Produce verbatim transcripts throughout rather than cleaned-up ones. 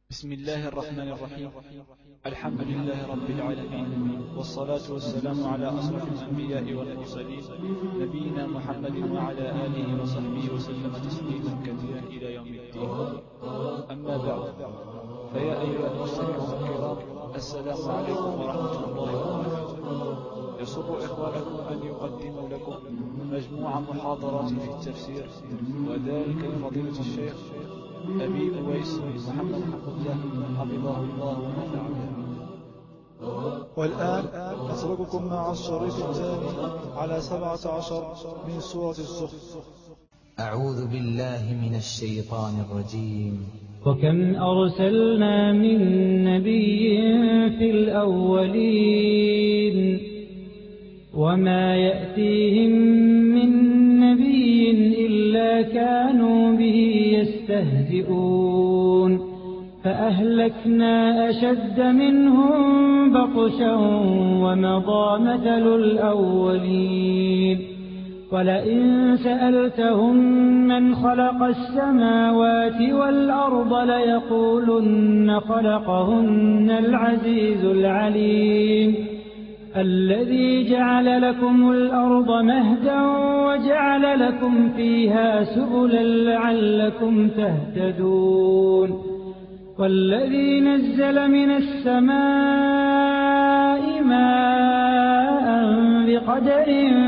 بسم الله الرحمن الرحيم. الحمد لله رب العالمين، والصلاة والسلام على أشرف الأنبياء والمرسلين، نبينا محمد وعلى آله وصحبه وسلم تسليما كثيرا إلى يوم الدين. أما بعد، فيا أيها المستمعون الكرام، السلام عليكم ورحمة الله وبركاته. يسر إخوانكم أن يقدموا لكم مجموعة محاضرات في التفسير، وذلك لفضيلة الشيخ أبي أويس محمد حمزة حفظه الله ونفع به. والآن نترككم مع الشريط الثاني على سبعة عشر من سورة الزخرف. أعوذ بالله من الشيطان الرجيم. وكم أرسلنا من نبي في الأولين وما يأتيهم من نبي إلا كانوا به يستهزئون فأهلكنا أشد منهم بطشا ومضى مثل الأولين. ولئن سألتهم من خلق السماوات والأرض ليقولن خلقهن العزيز العليم الذي جعل لكم الأرض مهدا وجعل لكم فيها سبلا لعلكم تهتدون. والذي نزل من السماء ماء بقدر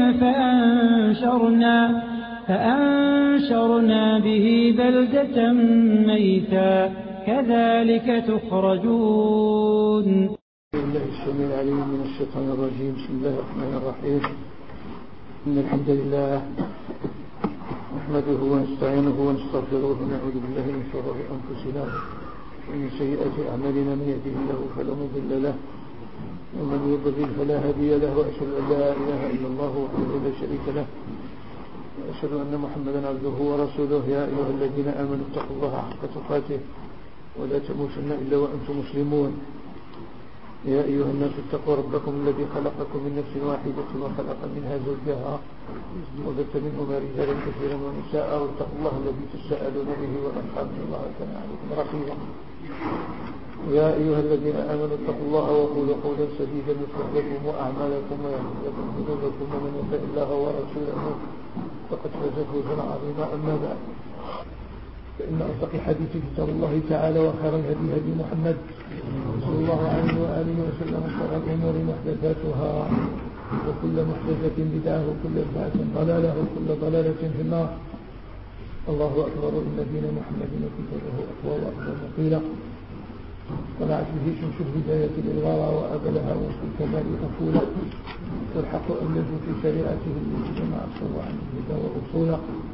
فأنشرنا, فأنشرنا به بلدة ميتا كذلك تخرجون. الله السميع العليم من الشيطان الرجيم. بسم الله الرحمن الرحيم. إن الحمد لله نحمده ونستعينه ونستغفره ونعوذ بالله من شرور أنفسنا ومن سيئات أعمالنا. من يهده الله فلا مضل له ومن يضلل فلا هادي له، وأشهد أن لا إله إلا الله وحده لا شريك له، وأشهد أن محمدا عبده ورسوله. يا أيها الذين آمنوا اتقوا الله حق تقاته ولا تموتن إلا وأنتم مسلمون. يا أيها الناس اتقوا ربكم الذي خلقكم من نفس واحدة وخلق منها زوجها وبث منهما رجالا كثيرا ونساء، واتقوا الله الذي تساءلون به والأرحام إن الله كان عليكم رقيبا. يا أيها الذين آمنوا اتقوا الله وقولوا قولا سديدا يصلح لكم وأعمالكم ويغفر لكم ذنوبكم، ومن يطع الله ورسوله فقد فاز فوزا عظيما. أما بعد، فإن أصدق الحديث كتاب الله تعالى، وخير الهدي هدي محمد صلى الله عليه وآله وسلم، وشر الأمور محدثاتها وكل محدثة بدعة وكل بدعة ضلالة وكل ضلالة في النار. الله أكبر. إن دين محمد وكتابه أقوى وأقوى مقيلة. طلعت به شمس الهداية للغارة وأبلها وفي الكمال أفولا، والحق أبلج في شريعته التي جمع الصور عن الهدى وأصولا.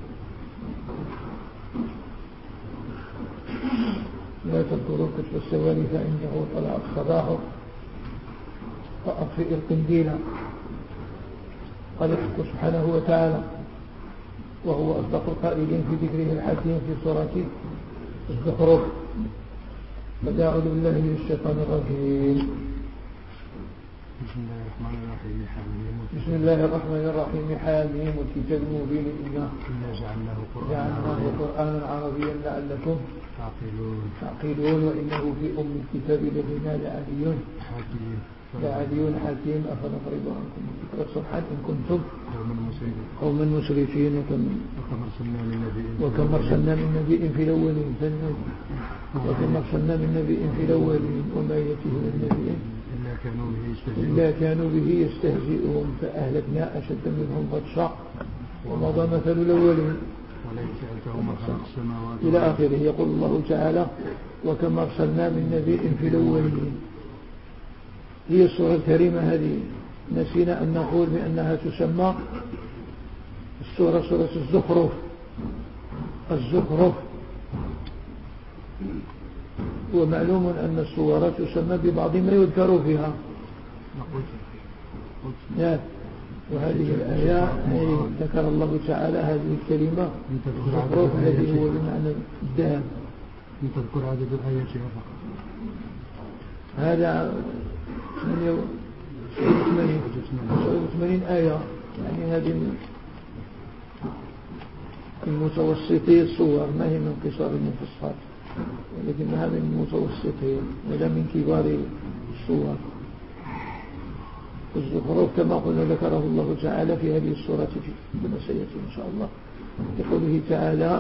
لا تذكروا كتب السواري فإنه طلع الصباح فأطفئ القنديل. قال الحق سبحانه وتعالى وهو أصدق القائلين في ذكره الحكيم في سورة الزخرف: فأعوذ بالله من الشيطان الرجيم. بسم الله الرحمن الرحيم. حاميم. بسم الله الرحمن الرحيم. حاميم والكتاب المبين إنا جعلناه جعلناه قرآنا عربيا لعلكم تعقلون. تعقلون. وإنه في أم الكتاب لدينا لعلي حكيم لعلي حكيم. أفنضرب عنكم الذكر صفحا إن كنتم قوما مسرفين. قوما مسرفين. وكم أرسلنا من نبي وكم أرسلنا من نبي في الأولين وكم أرسلنا من نبي في الأولين وما يأتيه من نبي إلا كانوا به يستهزئون إلا كانوا به يستهزئون فأهلكنا أشد منهم بطشا ومضى مثل الأولين. ولئن سألتهم من خلق السماوات إلى آخره. يقول الله تعالى: وكم أرسلنا من نبي في الأولين. هي السورة الكريمة هذه نسينا أن نقول بأنها تسمى السورة سورة الزخرف. الزخرف. ومعلوم أن السورة تسمى ببعض ما يذكر فيها. نعم. وهذه الآية ذكر الله تعالى هذه الكلمة الزخرف الذي هو بمعنى الذهب. تذكر عدد الآيات فقط. هذا ثمانية وثمانين آية، يعني هذه المتوسطي الصور، ما هي من قصار المفصلات. ولكنها من المتوسطين ولا من كبار الصور. الزخرف كما قلنا ذكره الله تعالى في هذه السورة كما سيأتي إن شاء الله، يقوله تعالى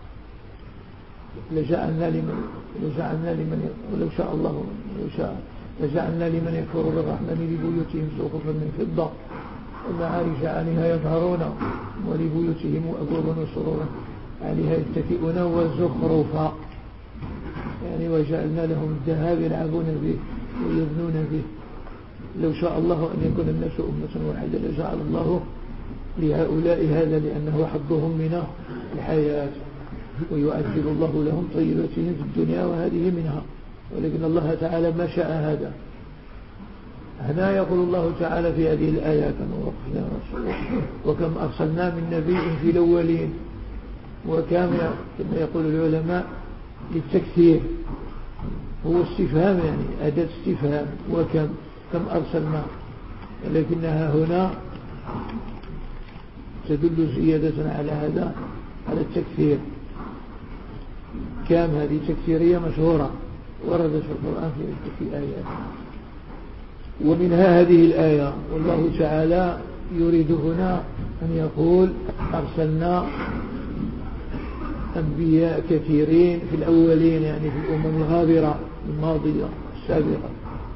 لجعلنا لمن لجعلنا لمن ولو شاء الله لو شاء لجعلنا لمن يكفر بالرحمن لبيوتهم سقفا من فضة ومعارج عليها يظهرون ولبيوتهم أبوابا وسرورا عليها يتكئون وزخرفا، يعني وجعلنا لهم الذهب يلعبون به ويبنون به. لو شاء الله أن يكون الناس أمة واحدة لجعل الله لهؤلاء هذا، لأنه حظهم من الحياة ويؤجل الله لهم طيباتهم في الدنيا وهذه منها، ولكن الله تعالى ما شاء هذا. هنا يقول الله تعالى في هذه الآية كما وقفنا وكم أرسلنا من نبي في الأولين، وكما كما يقول العلماء للتكثير، هو استفهام يعني أداة استفهام، وكم كم أرسلنا، لكنها هنا تدل زيادة على هذا على التكثير. كم هذه تكثيرية مشهورة وردت في القرآن في آيات، ومنها هذه الآية. والله تعالى يريد هنا أن يقول أرسلنا أنبياء كثيرين في الأولين، يعني في الأمم الغابرة الماضية السابقة،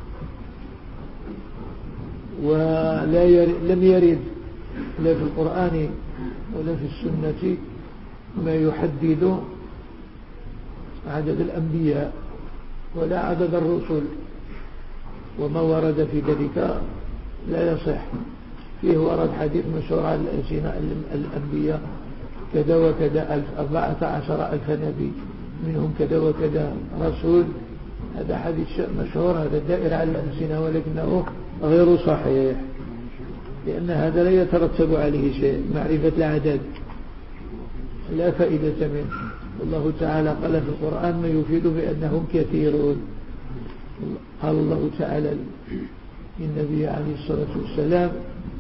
ولا يرد لم يرد لا في القرآن ولا في السنة ما يحدد عدد الأنبياء ولا عدد الرسل، وما ورد في ذلك لا يصح. فيه ورد حديث مشهور على الأنبياء كذا وكذا ألف أربعة عشر ألف نبي منهم كذا وكذا رسول، هذا حديث مشهور هذا دائر على الألسنة، ولكنه غير صحيح، لأن هذا لا يترتب عليه شيء، معرفة العدد لا فائدة منه. الله تعالى قال في القرآن ما يفيد بأنهم كثيرون. قال الله تعالى للنبي عليه الصلاة والسلام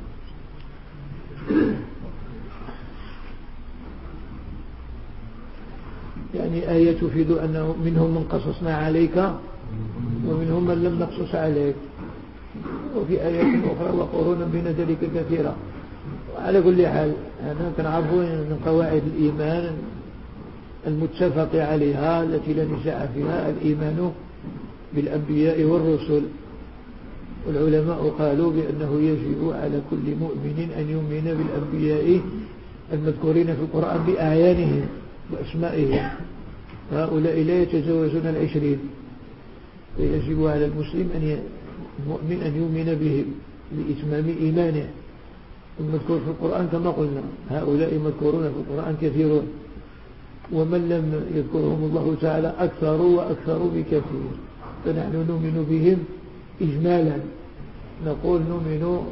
يعني آية تفيد أنه منهم من قصصنا عليك ومنهم من لم نقصص عليك، وفي آيات أخرى وقرونا بين ذلك كثيرا. وعلى كل حال أنا كنعرفوا من قواعد الإيمان المتفق عليها التي لا نزاع فيها الإيمان بالأنبياء والرسل، والعلماء قالوا بأنه يجب على كل مؤمن أن يؤمن بالأنبياء المذكورين في القرآن بأعيانهم وأسمائهم، هؤلاء لا يتجاوزون العشرين، فيجب على المسلم أن المؤمن أن يؤمن بهم لإتمام إيمانه. المذكور في القرآن كما قلنا هؤلاء مذكورون في القرآن كثيرون، ومن لم يذكرهم الله تعالى أكثر وأكثر بكثير، فنحن نؤمن بهم إجمالا، نقول نؤمن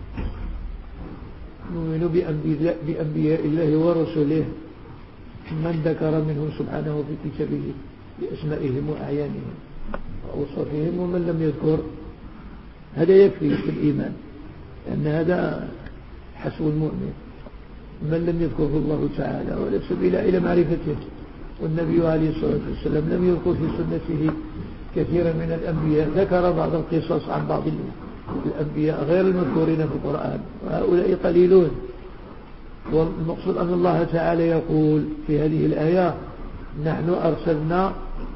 نؤمن بأنبياء, بأنبياء الله ورسله من ذكر منهم سبحانه في كتابه بأسمائهم وأعيانهم وأوصافهم، ومن لم يذكر هذا يكفي في الإيمان، لأن هذا حسب المؤمن. من لم يذكره الله تعالى ولا سبيل إلى معرفته، والنبي عليه الصلاة والسلام لم يذكر في سنته كثيرا من الأنبياء، ذكر بعض القصص عن بعض الأنبياء غير المذكورين في القرآن، وهؤلاء قليلون. والمقصود أن الله تعالى يقول في هذه الآية نحن أرسلنا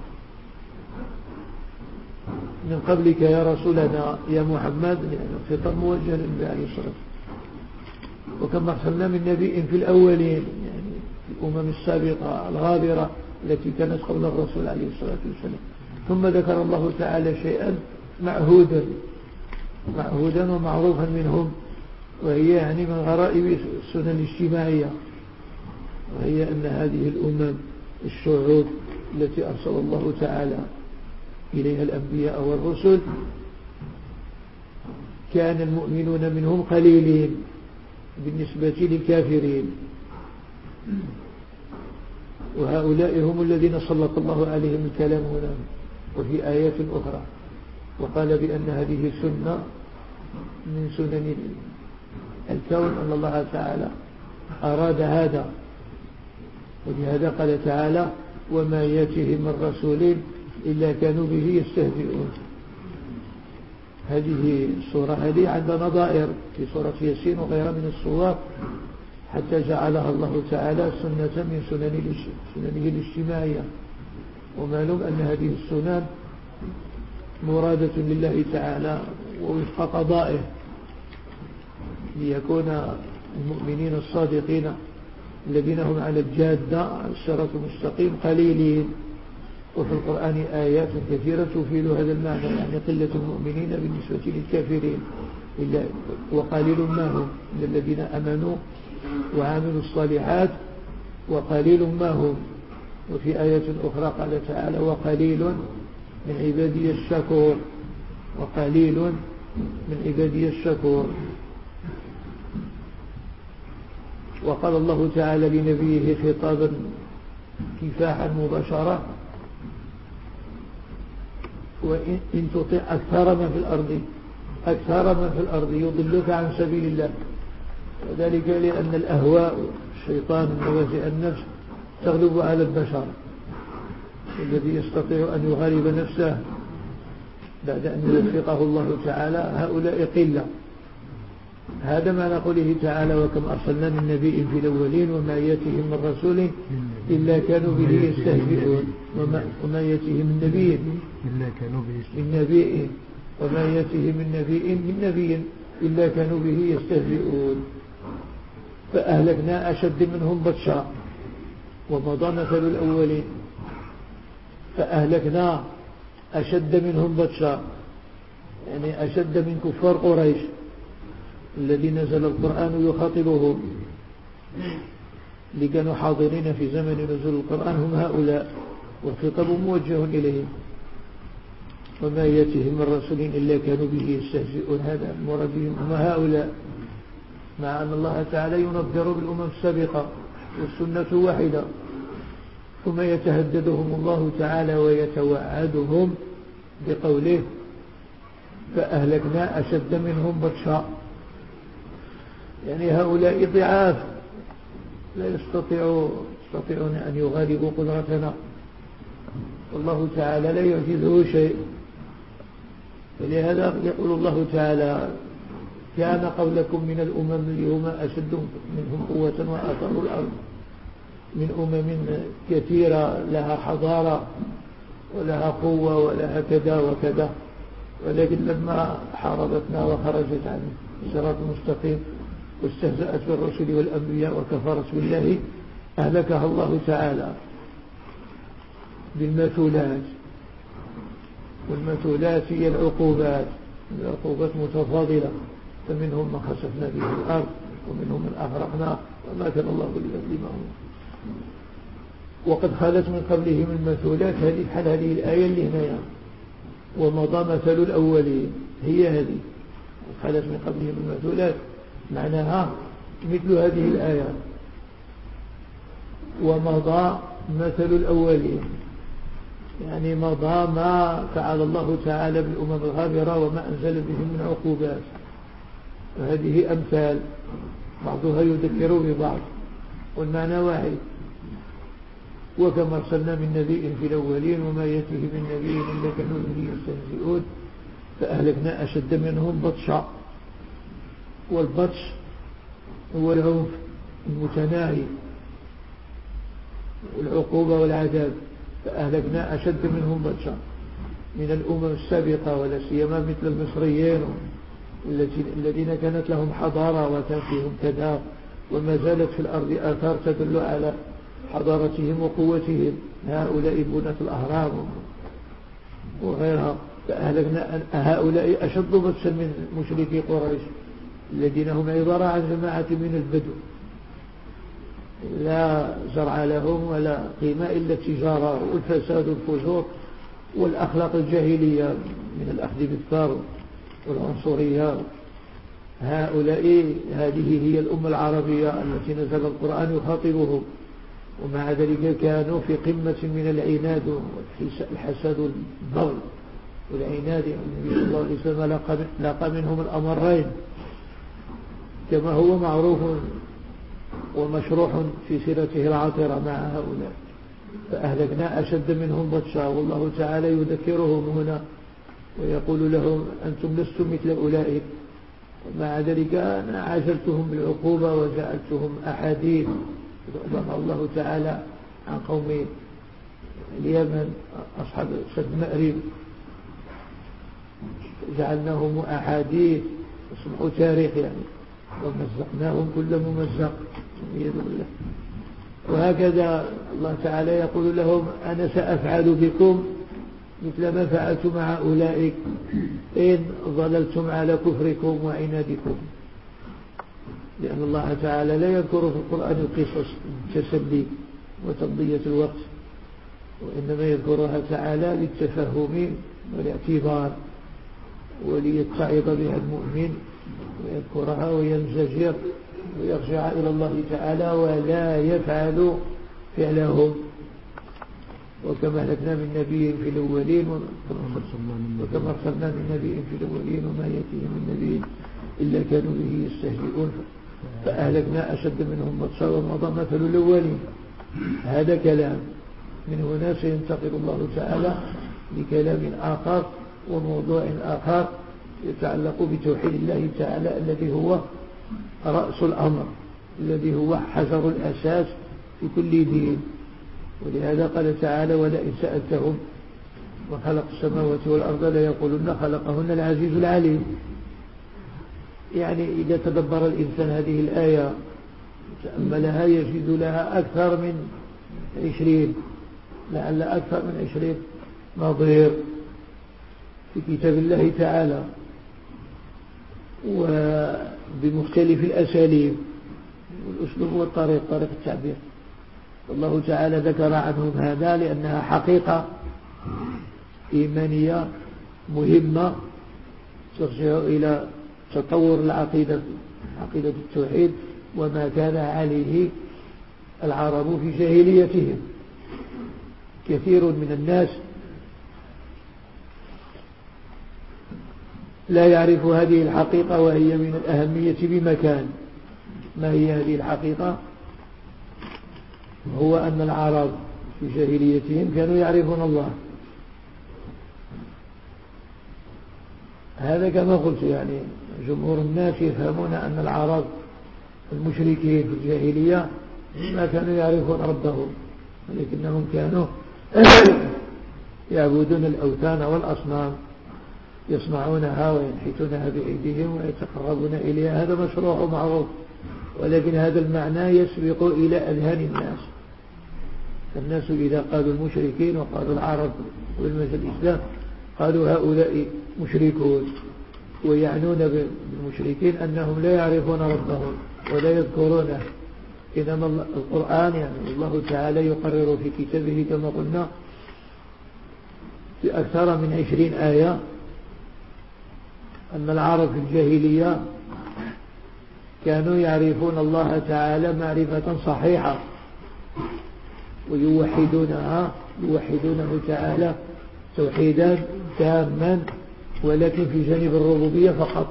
من قبلك يا رسولنا يا محمد، يعني خطاب موجه للنبي عليه الصلاة والسلام، وكما أرسلنا من نبي في الأولين يعني في الأمم السابقة الغابرة التي كانت قبل الرسول عليه الصلاة والسلام. ثم ذكر الله تعالى شيئا معهودا معهودا ومعروفا منهم، وهي يعني من غرائب السنن الاجتماعية، وهي أن هذه الأمم الشعوب التي أرسل الله تعالى إليها الأنبياء والرسل كان المؤمنون منهم قليلين بالنسبة للكافرين، وهؤلاء هم الذين سلط الله عليهم الكلام هنا وفي آيات أخرى، وقال بأن هذه سنة من سنن الكون، أن الله تعالى أراد هذا، ولهذا قال تعالى وما يأتيهم من رسول إلا كانوا به يستهزئون. هذه السورة هذه عندها نظائر في سورة ياسين وغيرها من السور، حتى جعلها الله تعالى سنة من سننه الاجتماعية. ومعلوم أن هذه السنن مرادة لله تعالى ووفق قضائه، ليكون المؤمنين الصادقين الذين هم على الجادة الصراط المستقيم قليلين. وفي القرآن آيات كثيرة تفيد هذا المعنى، يعني قلة المؤمنين بالنسبة للكافرين، إلا وقليل ما هم من الذين أمنوا وعملوا الصالحات وقليل ما هم. وفي آية أخرى قال تعالى وقليل من عبادي الشكور، وقليل من عبادي الشكور. وقال الله تعالى لنبيه خطابا كفاحا مباشرة وإن تطع أكثر من في الأرض أكثر من في الأرض يضلك عن سبيل الله. وذلك لأن الأهواء الشيطان ونوازع النفس تغلب على البشر، الذي يستطيع أن يغالب نفسه بعد أن يوفقه الله تعالى هؤلاء قلة. هذا ما نقوله تعالى وكم أرسلنا من نبي في الأولين وما يأتيهم من رسول إلا كانوا به يستهزئون. وما, وما يأتيهم من نبي إلا كانوا به من نبي وما يأتيهم من نبي من نبي إلا كانوا به يستهزئون. فأهلكنا أشد منهم بطشا ومضى مثل الأولين. فأهلكنا أشد منهم بطشا، يعني أشد من كفار قريش الذي نزل القرآن يخاطبهم، اللي كانوا حاضرين في زمن نزول القرآن هم هؤلاء، والخطاب موجه إليهم. وما يأتيهم من رسول إلا كانوا به يستهزئون. هذا المراد بهم هم هؤلاء، مع أن الله تعالى ينذر بالأمم السابقة والسنة واحدة، ثم يتهددهم الله تعالى ويتوعدهم بقوله فأهلكنا أشد منهم بطشا، يعني هؤلاء ضعاف لا يستطيعون يستطيعون أن يغالبوا قدرتنا، والله تعالى لا يعجزه شيء. فلهذا يقول الله تعالى كان قولكم من الأمم اللي هم أشد منهم قوة وآثروا الأرض، من أمم كثيرة لها حضارة ولها قوة ولها كذا وكذا، ولكن لما حاربتنا وخرجت عن الصراط المستقيم واستهزأت بالرسل والأنبياء وكفرت بالله أهلكها الله تعالى بالمثولات. والمثولات هي العقوبات، العقوبات متفاضلة، فمنهم من خسفنا به الأرض ومنهم من أغرقنا وما كان الله ليظلمهم. وقد خلت من قبلهم المثولات، هذه حال هذه الآية اللي هنا ومضى مثل الأولين، هي هذه خلت من قبلهم المثولات، معناها مثل هذه الآية ومضى مثل الأولين، يعني مضى ما فعل الله تعالى بالأمم الغابرة وما أنزل بهم من عقوبات. وهذه أمثال بعضها يذكر ببعض والمعنى واحد. وكما أرسلنا من نبي في الأولين وما يأتيه من نبي إلا كانوا به يستهزئون فأهلكنا أشد منهم بطشا. والبطش هو العنف المتناهي والعقوبة والعذاب. فأهلكنا أشد منهم بطشا من الأمم السابقة، ولا سيما مثل المصريين الذين كانت لهم حضارة وكان فيهم كذا، وما زالت في الأرض آثار تدل على حضارتهم وقوتهم، هؤلاء بناة الأهرام وغيرها. فأهلكنا هؤلاء أشد بطشا من مشركي قريش الذين هم عبارة عن جماعة من البدو لا زرع لهم ولا قيمة إلا التجارة والفساد والفجور والأخلاق الجاهلية من الأخذ بالثار والعنصرية. هؤلاء هذه هي الأمة العربية التي نزل القرآن يخاطبهم، ومع ذلك كانوا في قمة من العناد والحسد والبغي والعناد. النبي صلى الله عليه وسلم لقى منهم الأمرين كما هو معروف ومشروح في سيرته العاطرة مع هؤلاء. فأهلكنا أشد منهم بطشا. والله تعالى يذكرهم هنا ويقول لهم أنتم لستم مثل أولئك، ومع ذلك أنا عاجلتهم بالعقوبة وجعلتهم أحاديث. ضرب الله تعالى عن قوم اليمن أصحاب سد مأرب جعلناهم أحاديث يصبحوا تاريخ يعني، ومزقناهم كل ممزق والعياذ بالله. وهكذا الله تعالى يقول لهم أنا سأفعل بكم مثل ما فعلت مع أولئك إن ظللتم على كفركم وعنادكم. لأن الله تعالى لا يذكر في القرآن القصص التسلي وتمضية الوقت، وإنما يذكرها تعالى للتفهم والاعتبار وليتعظ بها المؤمن ويذكرها وينزجر ويرجع إلى الله تعالى ولا يفعل فعلهم. وكما أهلكنا من نبي في الأولين وكما أرسلنا من نبي في الأولين وما يأتيهم من نبي إلا كانوا به يستهزئون فأهلكنا أشد منهم بطشا ومضى مثل الأولين. هذا كلام. من هنا سينتقل الله تعالى لكلام آخر وموضوع آخر يتعلق بتوحيد الله تعالى الذي هو رأس الأمر، الذي هو حجر الأساس في كل دين. ولهذا قال تعالى ولئن سألتهم وخلق السماوات والأرض ليقولن خلقهن العزيز العليم. يعني إذا تدبر الإنسان هذه الآية تأملها يجد لها أكثر من عشرين لعل أكثر من عشرين نظير في كتاب الله تعالى وبمختلف الأساليب والأسلوب والطريق طريق التعبير. الله تعالى ذكر عنهم هذا لأنها حقيقة إيمانية مهمة ترجع إلى تطور العقيدة، عقيدة التوحيد وما كان عليه العرب في جاهليتهم. كثير من الناس لا يعرف هذه الحقيقة وهي من الأهمية بمكان. ما هي هذه الحقيقة؟ هو أن العرب في جاهليتهم كانوا يعرفون الله. هذا كما قلت يعني جمهور الناس يفهمون أن العرب المشركين في الجاهلية ما كانوا يعرفون ربهم، ولكنهم كانوا يعبدون الأوثان والأصنام، يصنعونها وينحتونها بأيديهم ويتقربون إليها. هذا مشروع ومعروف، ولكن هذا المعنى يسبق إلى أذهان الناس. الناس إذا قالوا المشركين وقالوا العرب والمجال الإسلام قالوا هؤلاء مشركون، ويعنون بالمشركين أنهم لا يعرفون ربهم ولا يذكرونه. إنما القرآن يعني الله تعالى يقرر في كتابه كما قلنا في أكثر من عشرين آية أن العرب في الجاهلية كانوا يعرفون الله تعالى معرفة صحيحة ويوحدونها يوحدونه تعالى توحيدا تاما، ولكن في جانب الربوبية فقط.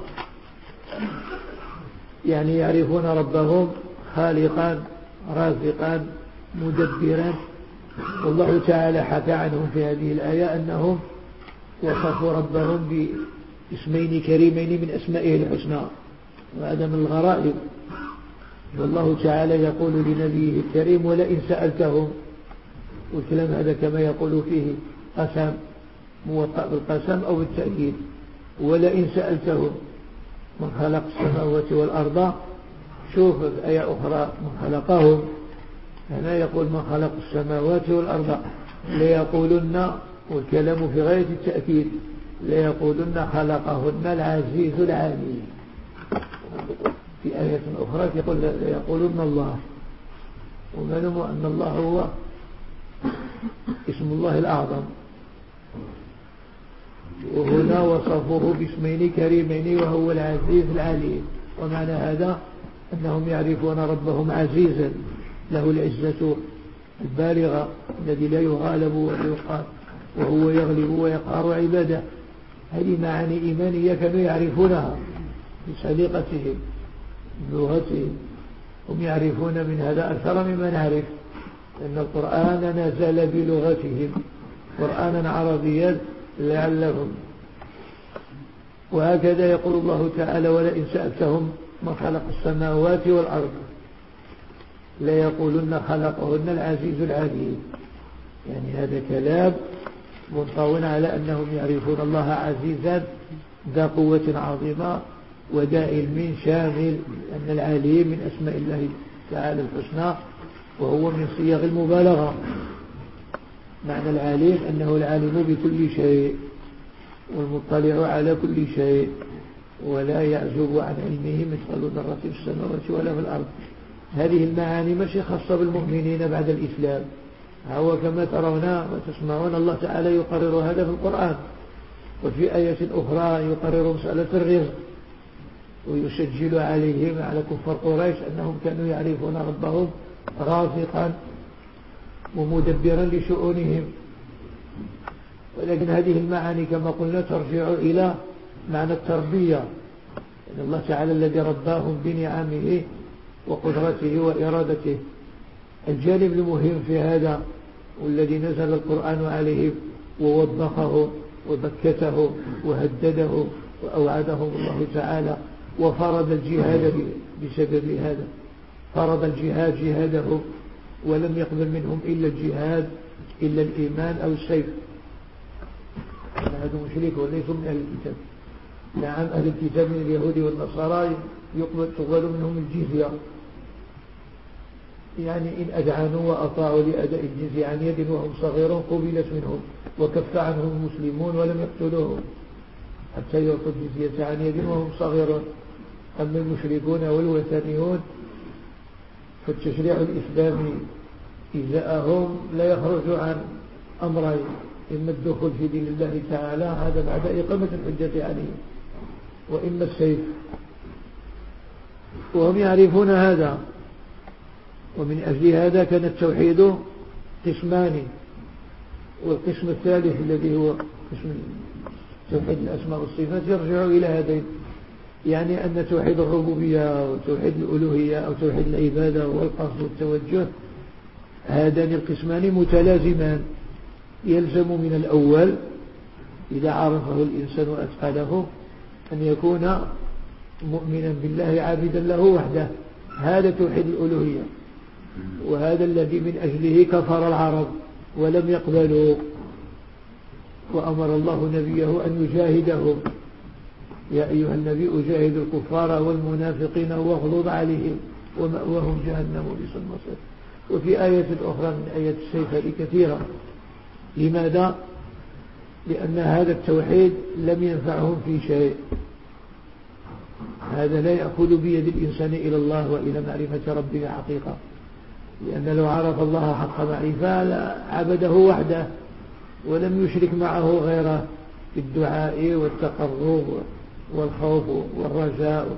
يعني يعرفون ربهم خالقا رازقا مدبرا. والله تعالى حكى عنهم في هذه الآية أنهم وصفوا ربهم باسمين كريمين من أسمائه الحسنى، وهذا من الغرائب. والله تعالى يقول لنبيه الكريم ولئن سألتهم، والكلام هذا كما يقول فيه قسم موطأ بالقسم أو بالتأكيد. ولئن سألتهم من خلق السماوات والأرض، شوف الآية أخرى من خلقهم، هنا يقول من خلق السماوات والأرض ليقولن، والكلام في غاية التأكيد، ليقولن خلقهن العزيز العليم. في آية أخرى يقول ليقولن الله، ومعلوم أن الله هو اسم الله الأعظم، وهنا وصفوه باسمين كريمين وهو العزيز العليم. ومعنى هذا أنهم يعرفون ربهم عزيزا له العزة البالغة الذي لا يغالب ولا يقهر، وهو يغلب ويقهر عباده. هذه معاني إيمانية كانوا يعرفونها بسليقتهم بلغتهم. هم يعرفون من هذا أكثر مما نعرف، لأن القرآن نزل بلغتهم قرآنا عربيا لعلهم. وهكذا يقول الله تعالى: ولئن سألتهم من خلق السماوات والأرض ليقولن خلقهن العزيز العليم. يعني هذا كلام منطوي على أنهم يعرفون الله عزيزا ذا قوة عظيمة وذا علم شامل، أن العليم من أسماء الله تعالى الحسنى، وهو من صيغ المبالغة. معنى العليم أنه العالم بكل شيء والمطلع على كل شيء، ولا يعزب عن علمه مثقال ذرة في السماوات ولا في الأرض. هذه المعاني مش خاصة بالمؤمنين بعد الإسلام، هو كما ترون وتسمعون الله تعالى يقرر هذا في القرآن، وفي آية أخرى يقرر مسألة الرزق ويسجل عليهم على كفار قريش أنهم كانوا يعرفون ربهم رازقا ومدبرا لشؤونهم. ولكن هذه المعاني كما قلنا ترجع إلى معنى التربية، أن الله تعالى الذي رباهم بنعمه وقدرته وإرادته. الجانب المهم في هذا والذي نزل القرآن عليه ووبخه وبكته وهدده وأوعدهم الله تعالى وفرض الجهاد بسبب هذا، فرض الجهاد جهاده ولم يقبل منهم إلا الجهاد إلا الإيمان أو السيف. هذا مشرك وليسوا من أهل الكتاب. نعم أهل الكتاب من اليهود والنصارى تقبل منهم الجزية، يعني إن أذعنوا وأطاعوا لأداء الجزية عن يد وهم صغيرون قبلت منهم وكف عنهم المسلمون ولم يقتلوهم حتى يعطوا الجزية عن يد وهم صغيرون. أما المشركون والوثنيون فالتشريع الإسلامي إزاءهم لا يخرج عن أمرين: إما الدخول في دين الله تعالى هذا بعد إقامة الحجة عليهم، وإما السيف، وهم يعرفون هذا. ومن أجل هذا كان التوحيد قسمان، والقسم الثالث الذي هو قسم توحيد الأسماء والصفات يرجع إلى هذين، يعني أن توحيد الربوبية وتوحيد الألوهية أو توحيد العبادة والقصد والتوجه هذان القسمان متلازمان. يلزم من الأول إذا عرفه الإنسان وأتقنه أن يكون مؤمنا بالله عابدا له وحده، هذا توحيد الألوهية، وهذا الذي من أجله كفر العرب ولم يقبلوا، وأمر الله نبيه أن يجاهدهم: يا أيها النبي أجاهد الكفار والمنافقين واغلظ عليهم ومأواهم جهنم وبئس المصير. وفي آية أخرى من آيات السيف هذه كثيرة. لماذا؟ لأن هذا التوحيد لم ينفعهم في شيء، هذا لا يأخذ بيد الإنسان إلى الله وإلى معرفة ربه حقيقة، لأن لو عرف الله حق معرفة لعبده وحده ولم يشرك معه غيره في الدعاء والتقرب والخوف والرجاء.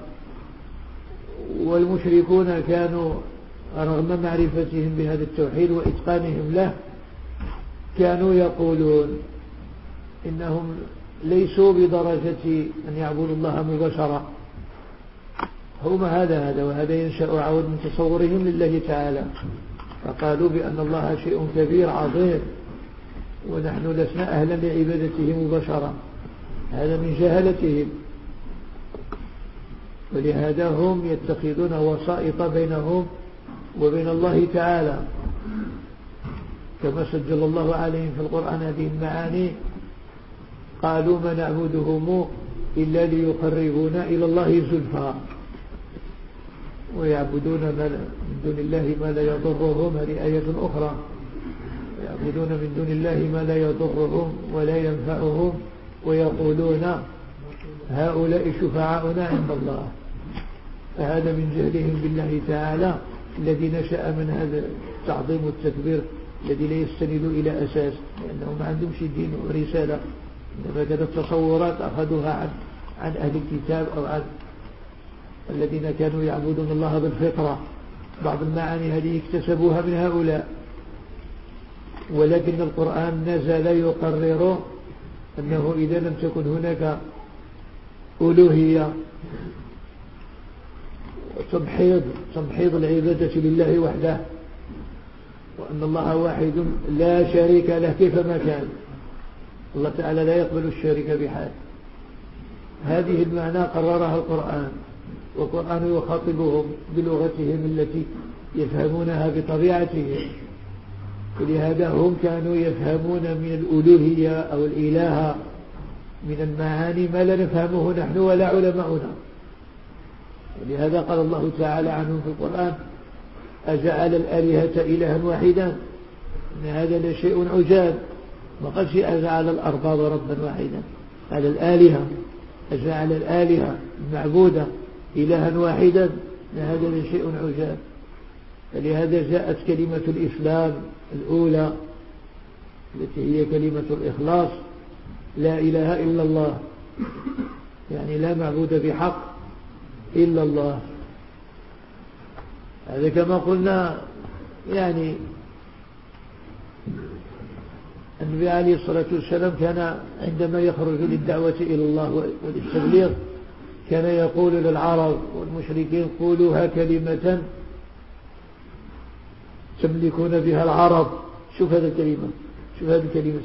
والمشركون كانوا رغم معرفتهم بهذا التوحيد وإتقانهم له كانوا يقولون إنهم ليسوا بدرجة أن يعبدوا الله مباشرة، هم هذا هذا وهذا ينشأ عود من تصورهم لله تعالى، فقالوا بأن الله شيء كبير عظيم ونحن لسنا أهلا لعبادته مباشرة، هذا من جهلتهم. ولهذا هم يتخذون وسائط بينهم وبين الله تعالى، كما سجل الله عليهم في القرآن هذه المعاني: قالوا ما نعبدهم إلا ليقربونا إلى الله زلفى، ويعبدون من دون الله ما لا يضرهم. هذه آية أخرى: يعبدون من دون الله ما لا يضرهم ولا ينفعهم ويقولون هؤلاء شفعاؤنا عند الله. فهذا من جهلهم بالله تعالى الذي نشأ من هذا التعظيم والتكبير الذي لا يستند إلى أساس، لأنهم ما عندهمش دين ورسالة، إنما كانت تصورات أخذوها عن عن أهل الكتاب أو عن الذين كانوا يعبدون الله بالفطرة. بعض المعاني هذه اكتسبوها من هؤلاء، ولكن القرآن نزل يقرر أنه إذا لم تكن هناك ألوهية تمحيض تمحيض العبادة لله وحده وأن الله واحد لا شريك له كيفما كان. الله تعالى لا يقبل الشريك بحال. هذه المعنى قررها القرآن، والقرآن يخاطبهم بلغتهم التي يفهمونها بطبيعتهم، ولهذا هم كانوا يفهمون من الألوهية أو الإله من المعاني ما لا نفهمه نحن ولا علماؤنا. ولهذا قال الله تعالى عنهم في القرآن: أجعل الآلهة إلها واحدا، إن هذا لشيء عجاب. ما قالش أجعل الأرباب ربا واحدا، قال الآلهة، أجعل الآلهة المعبودة إلها واحدا، إن هذا لشيء عجاب. فلهذا جاءت كلمة الإسلام الأولى التي هي كلمة الإخلاص: لا إله إلا الله، يعني لا معبود بحق إلا الله. هذا كما قلنا يعني النبي عليه الصلاة والسلام كان عندما يخرج للدعوة إلى الله وللتبليغ كان يقول للعرب والمشركين: قولوها كلمة تملكون بها العرب. شوف هذه الكلمة، شوف هذه الكلمة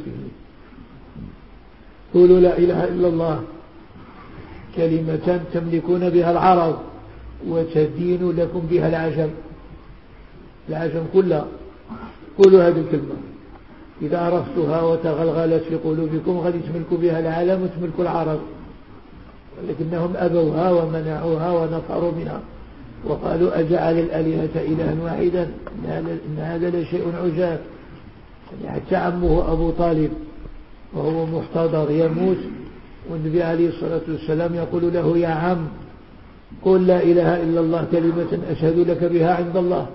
قولوا لا إله إلا الله كلمة تملكون بها العرب وتدين لكم بها العجم، العجم كلها. قولوا هذه الكلمة، إذا عرفتها وتغلغلت في قلوبكم غادي تملكوا بها العالم وتملكوا العرب، ولكنهم أبوها ومنعوها ونفروا منها وقالوا: أجعل الآلهة إلها واحدا، إن هذا لشيء عجاب. يعني حتى عمه أبو طالب وهو محتضر يموت والنبي عليه الصلاة والسلام يقول له: يا عم، قل لا إله إلا الله كلمة أشهد لك بها عند الله.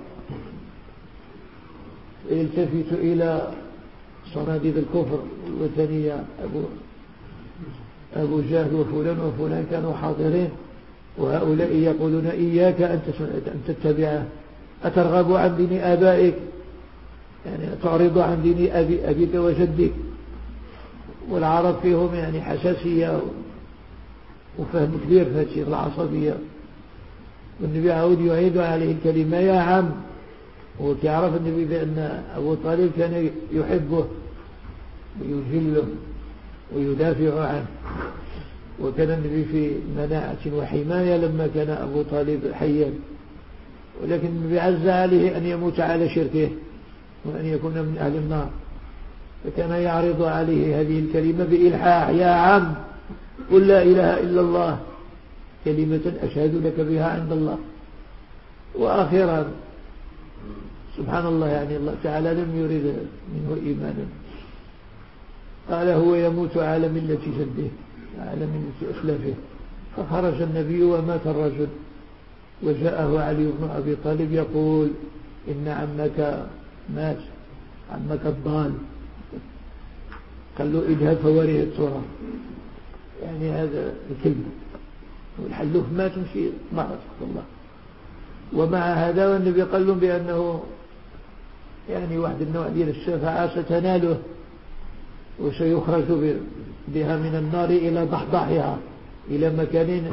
يلتفت إلى صناديد الكفر الوثنية أبو, أبو جهل وفلان وفلان كانوا حاضرين، وهؤلاء يقولون: إياك أن تتبعه، أترغب عن دين آبائك، يعني تعرض عن دين أبي أبيك وجدك. والعرب فيهم يعني حساسية وفهم كبير في هذه العصبية. والنبي عود يعيد عليه الكلمة: يا عم. وكيعرف النبي بأن أبو طالب كان يحبه ويجله ويدافع عنه، وكان النبي في مناعة وحماية لما كان أبو طالب حيا، ولكن النبي عز عليه أن يموت على شركه وأن يكون من أهل النار، فكان يعرض عليه هذه الكلمة بإلحاح: يا عم، قل لا إله إلا الله كلمة أشهد لك بها عند الله. وآخرا سبحان الله، يعني الله تعالى لم يرد منه إيمانا، قال هو يموت على ملة جده، على ملة أسلافه. فخرج النبي ومات الرجل، وجاءه علي بن أبي طالب يقول: إن عمك مات، عمك الضال. قال له: اذهب فوريه التراب. يعني هذا الكلمة، والحلوف ما تمشي مرة الله. ومع هذا والنبي قال لهم بأنه يعني واحد النوع ديال الشفاعة ستناله وسيخرج بها من النار إلى ضحضاحها، إلى مكان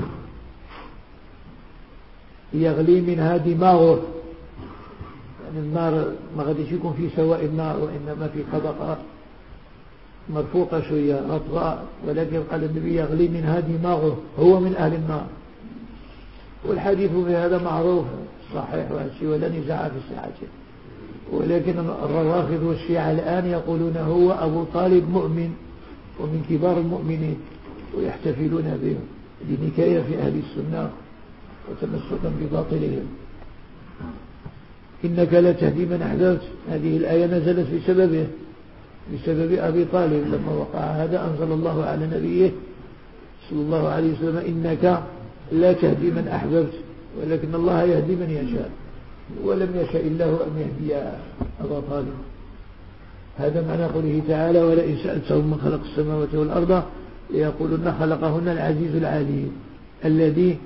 يغلي منها دماغه. يعني النار ما غاديش يكون في سواء النار، وإنما في طبقة مرفوقة شوية رطباء، ولكن قال النبي: يغلي منها دماغه، هو من أهل النار. والحديث في هذا معروف صحيح وهالشيء ولا نزاع في صحته، ولكن الروافض والشيعة الآن يقولون هو أبو طالب مؤمن ومن كبار المؤمنين، ويحتفلون به لنكاية في أهل السنة وتمسكا بباطلهم. إنك لا تهدي من أحببت، هذه الآية نزلت بسببه، بسبب أبي طالب. لما وقع هذا أنزل الله على نبيه صلى الله عليه وسلم: إنك لا تهدي من أحببت ولكن الله يهدي من يشاء، ولم يشاء الله أن يهدي أبا طالب. هذا معنى قوله تعالى: ولئن سألتهم من خلق السماوات والأرض ليقولن خلقهن العزيز العليم الذي،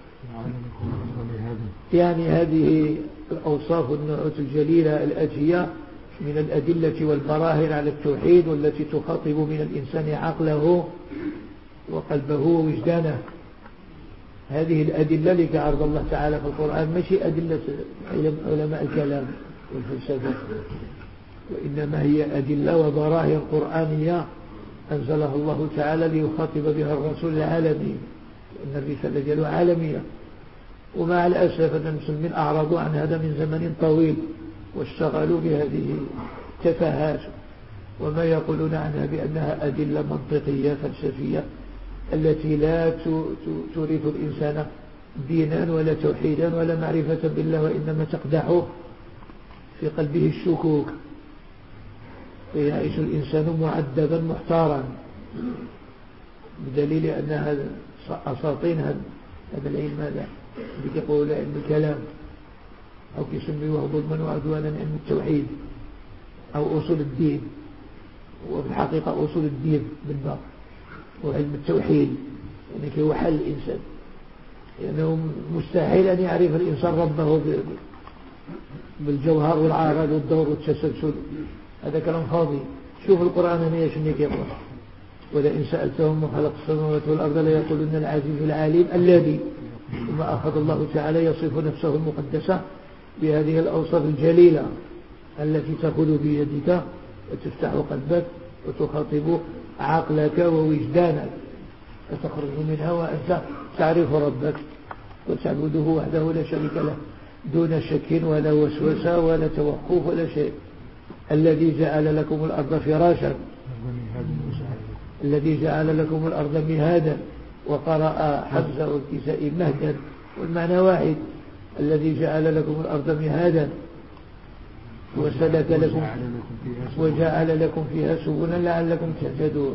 يعني هذه الأوصاف والنعوت الجليلة الآتية من الأدلة والبراهين على التوحيد، والتي تخاطب من الإنسان عقله وقلبه ووجدانه. هذه الأدلة لك عرض الله تعالى في القرآن، ماشي أدلة علماء الكلام والفلسفة، وإنما هي أدلة وبراهين قرآنية أنزلها الله تعالى ليخاطب بها الرسول العالمي، لأن الرسالة دياله عالمية. ومع الأسف أن المسلمين أعرضوا عن هذا من زمن طويل واشتغلوا بهذه التفاهات وما يقولون عنها بأنها أدلة منطقية فلسفية التي لا تورث الإنسان دينا ولا توحيدا ولا معرفة بالله، وإنما تقدح في قلبه الشكوك فيعيش الإنسان معذبا محتارا، بدليل أن هذا أساطين هذا العلم هذا يقول علم الكلام أو يسميه ظلما وعدوانا علم التوحيد أو أصول الدين، وفي الحقيقة أصول الدين بالباطل وعلم التوحيد، يعني كي هو حل الإنسان، لأنه يعني مستحيل أن يعرف الإنسان ربه بالجوهر والعرض والدور والتسلسل، هذا كلام فاضي. شوف القرآن هنا شنو يقول: ولئن سألتهم من خلق السماوات والأرض ليقولن العزيز العليم الذي، وما أخذ الله تعالى يصف نفسه المقدسة بهذه الأوصاف الجليلة التي تأخذ بيدك وتفتح قلبك وتخاطب عقلك ووجدانك فتخرج منها وأنت تعرف ربك وتعبده وحده لا شريك له دون شك ولا وسوسة ولا توقف ولا شيء. الذي جعل لكم الأرض فراشا، الذي جعل لكم الأرض مهادا، وقرأ حمزة والكسائي مهدا والمعنى واحد: الذي جعل لكم الأرض مهادا وسلك لكم وجعل لكم فيها سبلا لعلكم تهتدون.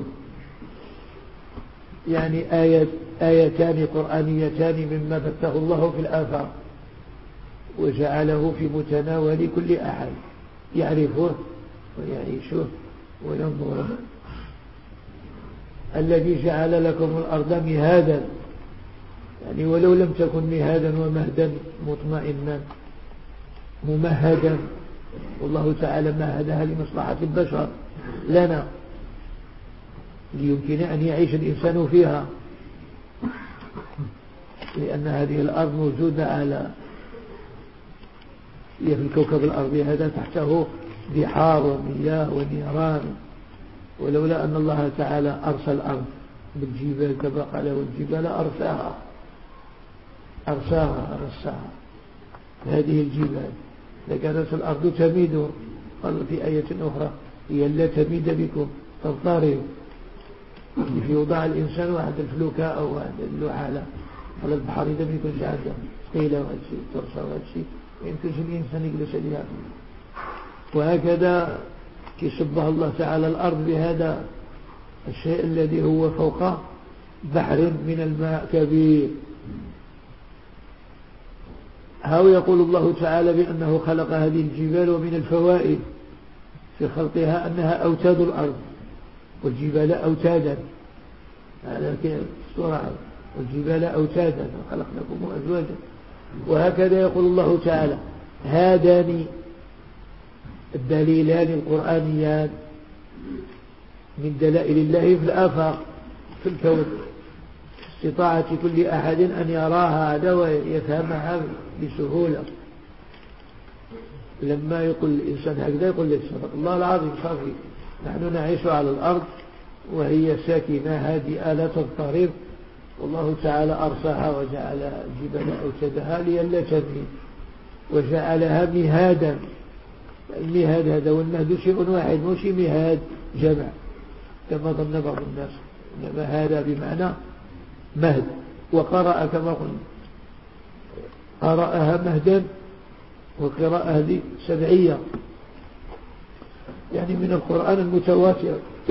يعني آيات آيتان قرآنيتان مما بثه الله في الآفاق وجعله في متناول كل أحد يعرفه ويعيشه وينظره. الذي جعل لكم الأرض مهادا، يعني ولو لم تكن مهادا ومهدا مطمئنا ممهدا، والله تعالى مهدها لمصلحة البشر لنا ليمكن أن يعيش الإنسان فيها، لأن هذه الأرض موجودة على في الكوكب الأرضي هذا تحته بحار ومياه ونيران، ولولا أن الله تعالى أرسى الأرض بالجبال كما قال والجبال أرساها أرساها أرساها هذه الجبال لكانت الأرض تميد. قال في آية أخرى: هي لا تميد بكم تضطرب. في يوضع الإنسان واحد الفلوكة أو واحد اللوحة على البحر إذا ما يكونش عنده قيلة وهذا الشيء ترسى وهذا الشيء ما يمكنش الإنسان يجلس عليها. وهكذا كشبه الله تعالى الأرض بهذا الشيء الذي هو فوق بحر من الماء كبير. هاو يقول الله تعالى بأنه خلق هذه الجبال، ومن الفوائد في خلقها أنها أوتاد الأرض، والجبال أوتادا، هذا السورة: والجبال أوتادا وخلقناكم أزواجا. وهكذا يقول الله تعالى: هذان الدليلان القرآنيان من دلائل الله في الآفاق في الكون، استطاعة كل أحد أن يراها هذا ويفهمها بسهولة. لما يقول الإنسان هكذا يقول لك: صدق الله العظيم، صافي نحن نعيش على الأرض وهي ساكنة هادئة لا تضطرب، والله تعالى أرساها وجعل الجبال أوتادها لئلا تميد وجعلها مهادا. المهاد هذا والمهد شيء واحد، مش مهاد جمع كما ظن بعض الناس، إنما هذا بمعنى مهد. وقرأ كما قلنا قرأها مهدا، وقراءة هذه سبعية يعني من القرآن المتواتر.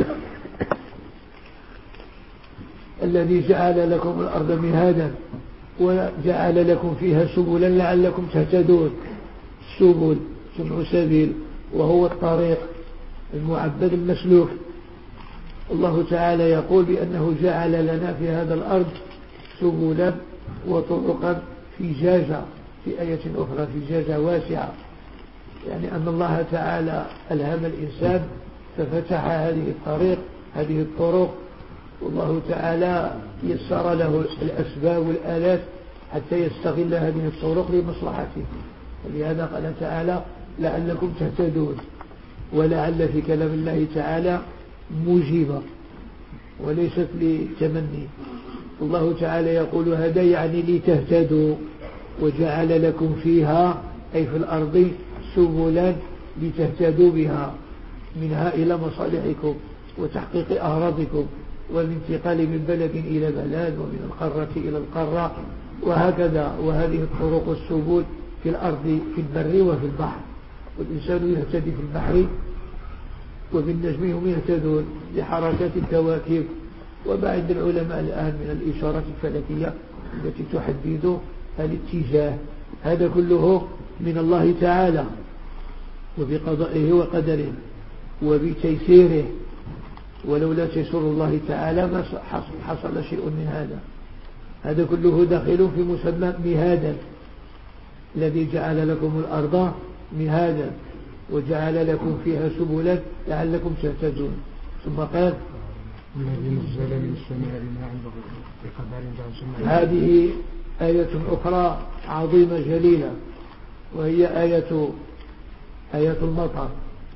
الذي جعل لكم الأرض مهادا وجعل لكم فيها سبلا لعلكم تهتدون. السبل جمع سبيل، وهو الطريق المعبد المسلوك. الله تعالى يقول بأنه جعل لنا في هذا الأرض سبلا وطرقا فجاجة، في آية أخرى فجاجة واسعة، يعني أن الله تعالى ألهم الإنسان ففتح هذه الطريق هذه الطرق، والله تعالى يسر له الأسباب والآلات حتى يستغل هذه الطرق لمصلحته. ولهذا قال تعالى: لعلكم تهتدون، ولعل في كلام الله تعالى موجبة وليست لتمني. الله تعالى يقول هذا يعني لتهتدوا، وجعل لكم فيها أي في الأرض سبلا لتهتدوا بها منها إلى مصالحكم وتحقيق أغراضكم، والانتقال من بلد إلى بلد ومن القارة إلى القارة وهكذا. وهذه الطرق والسبل في الأرض في البر وفي البحر، والإنسان يهتدي في البحر وبالنجم هم يهتدون لحركات الكواكب. وما عند العلماء الآن من الإشارات الفلكية التي تحدد الاتجاه، هذا كله من الله تعالى وبقضائه وقدره وبتيسيره، ولولا تيسير الله تعالى ما حصل شيء من هذا. هذا كله داخل في مسمى مهادا، الذي جعل لكم الأرض مهادا وجعل لكم فيها سبلا لعلكم تهتدون. ثم قال الذي نزل من السماء ماء بقدر. هذه آية أخرى عظيمة جليلة، وهي آية آية المطر،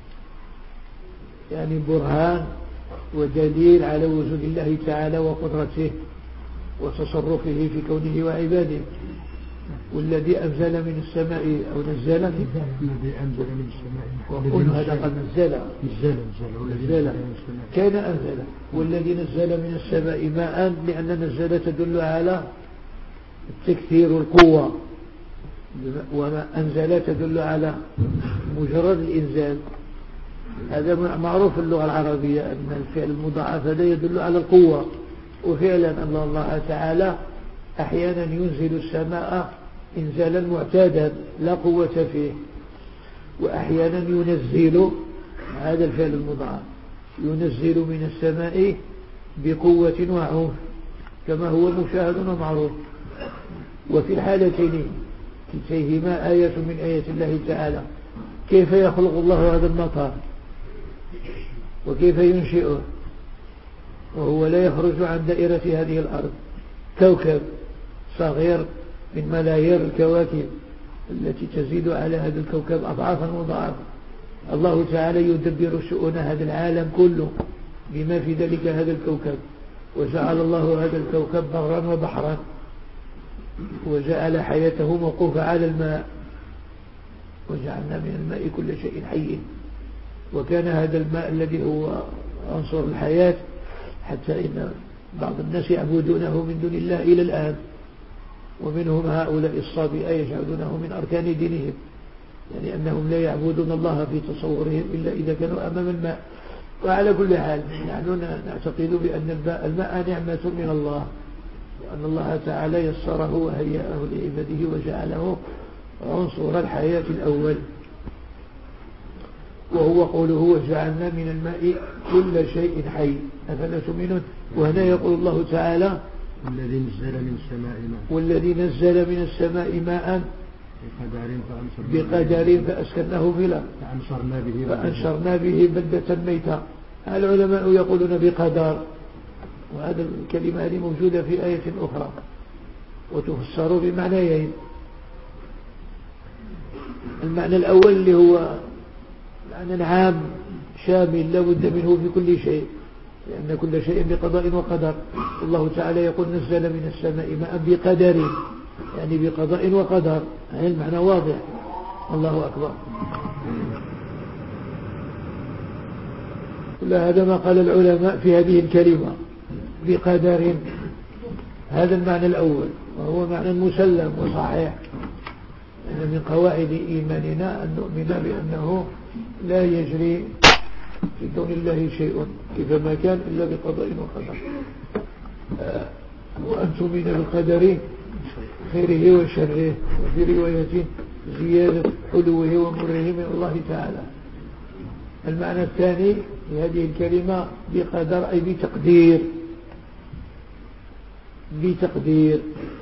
يعني برهان ودليل على وجود الله تعالى وقدرته وتصرفه في كونه وعباده. والذي أنزل من السماء أو نزل الذي أنزل من السماء وقل هذا قد نزل نزل نزل كان أنزل. والذي نزل من السماء ماء، لأن نزل تدل على التكثير القوة، وما أنزل تدل على مجرد الإنزال. هذا معروف في اللغة العربية أن الفعل المضاعف هذا يدل على القوة، وفعلا أن الله تعالى أحيانا ينزل السماء إنزالا معتادا لا قوة فيه، وأحيانا ينزل هذا الفعل المضاعف ينزل من السماء بقوة وعنف كما هو مشاهد ومعروف. وفي الحالتين كلتيهما آية من آيات الله تعالى. كيف يخلق الله هذا المطر وكيف ينشئه وهو لا يخرج عن دائرة هذه الأرض، كوكب صغير من ملايير الكواكب التي تزيد على هذا الكوكب أضعافا مضاعفة. الله تعالى يدبر شؤون هذا العالم كله بما في ذلك هذا الكوكب، وجعل الله هذا الكوكب برا وبحرا، وجعل حياته موقوفة على الماء، وجعلنا من الماء كل شيء حي. وكان هذا الماء الذي هو عنصر الحياة، حتى إن بعض الناس يعبدونه من دون الله إلى الآن، ومنهم هؤلاء الصابئة يجعلونه من أركان دينهم، يعني أنهم لا يعبدون الله في تصورهم إلا إذا كانوا أمام الماء. وعلى كل حال نحن نعتقد بأن الماء نعمة من الله، وأن الله تعالى يسره وهيأه لعباده وجعله عنصر الحياة الأول. وهو قوله وجعلنا من الماء كل شيء حي أفلا تؤمنون. وهنا يقول الله تعالى والذي نزل من السماء ماء والذي نزل من السماء ماء بقدر فأسكنه في الأرض فأنشرنا به فأنشرنا به بلدة ميتة. العلماء يقولون بقدر، وهذا الكلمة هذه موجودة في آية أخرى وتفسر بمعنيين. المعنى الأول اللي هو معنى عام شامل لا بد منه في كل شيء، لأن كل شيء بقضاء وقدر. الله تعالى يقول نزل من السماء ماء بقدر، يعني بقضاء وقدر. هذا المعنى واضح. الله أكبر. كل هذا ما قال العلماء في هذه الكلمة بقدر، هذا المعنى الأول، وهو معنى مسلم وصحيح. أن من قواعد إيماننا أن نؤمن بأنه لا يجري في كون الله شيء كيفما كان إلا بقضاء وقدر، وأن تؤمن بالقدر خيره وشره، وفي رواية زيادة حلوه ومره من الله تعالى. المعنى الثاني لهذه الكلمة بقدر أي بتقدير، بتقدير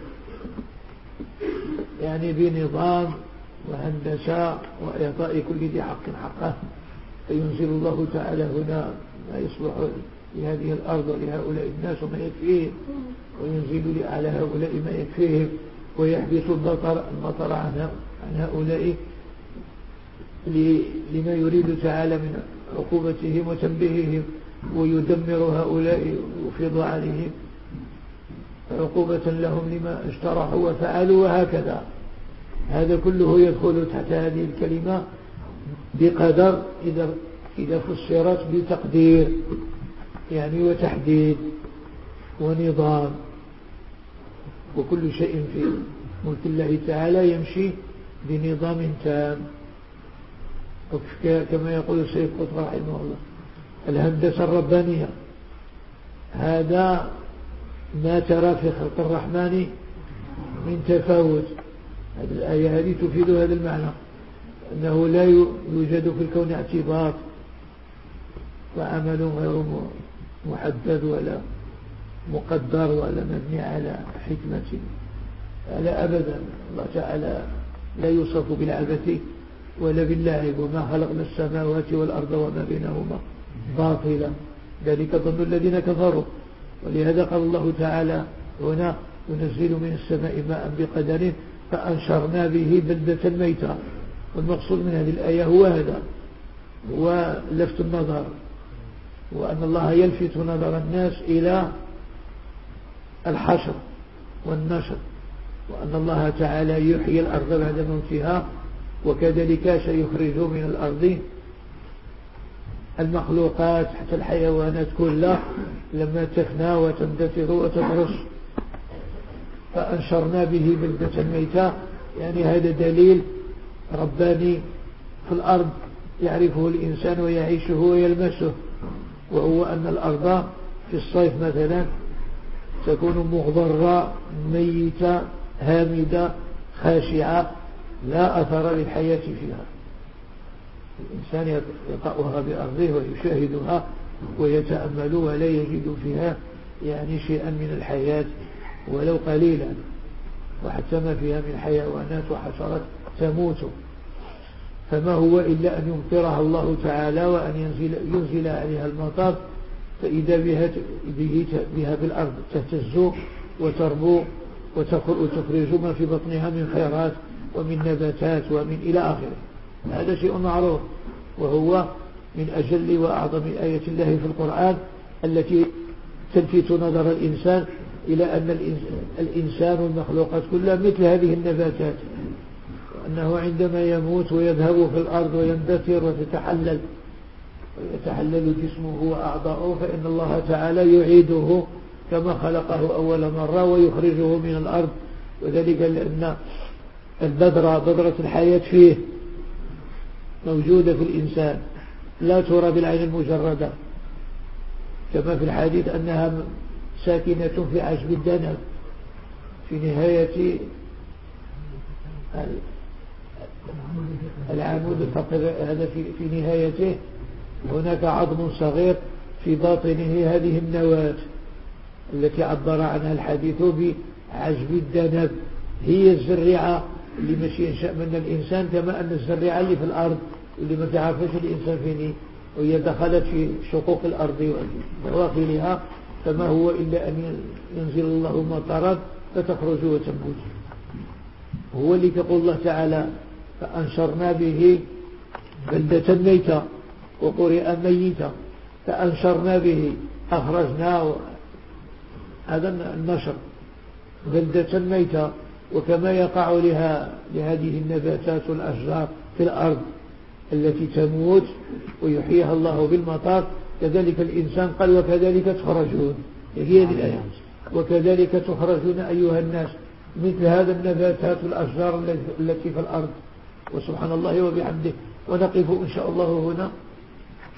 يعني بنظام وهندسة وإعطاء كل ذي حق حقه. فينزل الله تعالى هنا ما يصلح لهذه الأرض ولهؤلاء الناس وما يكفيهم، وينزل على هؤلاء ما يكفيهم، ويحبس المطر المطر عن هؤلاء لما يريد تعالى من عقوبتهم وتنبيههم ويدمر هؤلاء ويفيض عليهم عقوبة لهم لما اجترحوا وفعلوا وهكذا. هذا كله يدخل تحت هذه الكلمة بقدر إذا إذا فسرت بتقدير يعني وتحديد ونظام. وكل شيء في ملك الله تعالى يمشي بنظام تام، كما يقول الشيخ قطب رحمه الله الهندسة الربانية. هذا ما ترى في خلق الرحمن من تفاوت. هذه الآية هذه تفيد هذا المعنى، أنه لا يوجد في الكون اعتبار وعمل غير محدد ولا مقدر ولا مبني على حكمة، لا أبدا. الله تعالى لا يوصف بالعبث ولا باللعب، وما خلقنا السماوات والأرض وما بينهما باطلا، ذلك ظن الذين كفروا. ولهذا قال الله تعالى هنا ينزل من السماء ماء بقدر فأنشرنا به بلدة ميتة. والمقصود من هذه الآية هو هذا، هو لفت النظر، وأن الله يلفت نظر الناس إلى الحشر والنشر، وأن الله تعالى يحيي الأرض بعد موتها، وكذلك سيخرج من الأرض المخلوقات حتى الحيوانات كلها لما تفنى وتندثر وتدرس. فأنشرنا به بلدة ميتة، يعني هذا دليل رباني في الأرض يعرفه الإنسان ويعيشه ويلمسه، وهو أن الأرض في الصيف مثلا تكون مغبرة ميتة هامدة خاشعة لا أثر للحياة فيها. الإنسان يطأها بأرضه ويشاهدها ويتأمل ولا يجد فيها يعني شيئا من الحياة ولو قليلا، وحتى ما فيها من حيوانات وحشرات تموت. فما هو إلا أن يمطرها الله تعالى وأن ينزل, ينزل عليها المطر، فإذا بها, بها بالأرض تهتز وتربو وتخرج ما في بطنها من خيرات ومن نباتات ومن إلى آخره. هذا شيء معروف، وهو من أجل وأعظم آية الله في القرآن التي تلفت نظر الإنسان إلى أن الإنسان والمخلوقات كلها مثل هذه النباتات، وأنه عندما يموت ويذهب في الأرض ويندثر وتتحلل ويتحلل جسمه وأعضاؤه، فإن الله تعالى يعيده كما خلقه أول مرة ويخرجه من الأرض. وذلك لأن البذرة بذرة الحياة فيه موجودة في الإنسان لا ترى بالعين المجردة، كما في الحديث أنها ساكنة في عشب الدنب في نهاية العمود الفقري هذا في نهايته هناك عظم صغير في باطنه هذه النواة التي عبر عنها الحديث بعشب الدنب. هي الزريعة اللي مش ينشأ من الإنسان، كما أن الزريعة اللي في الأرض اللي ما تعرفش الإنسان فيني وهي دخلت في شقوق الأرض ودواخلها، فما هو إلا أن ينزل الله مطرا فتخرج وتنبت. هو اللي يقول الله تعالى فأنشرنا به بلدة ميتة، وقرئ ميتة، فأنشرنا به أخرجنا، هذا النشر بلدة ميتة. وكما يقع لها لهذه النباتات والأشجار في الأرض التي تموت ويحييها الله بالمطر، كذلك الإنسان قال وكذلك تخرجون. هي هذه الآية، وكذلك تخرجون أيها الناس، مثل هذا النباتات والأشجار التي في الأرض. وسبحان الله وبحمده. ونقف إن شاء الله هنا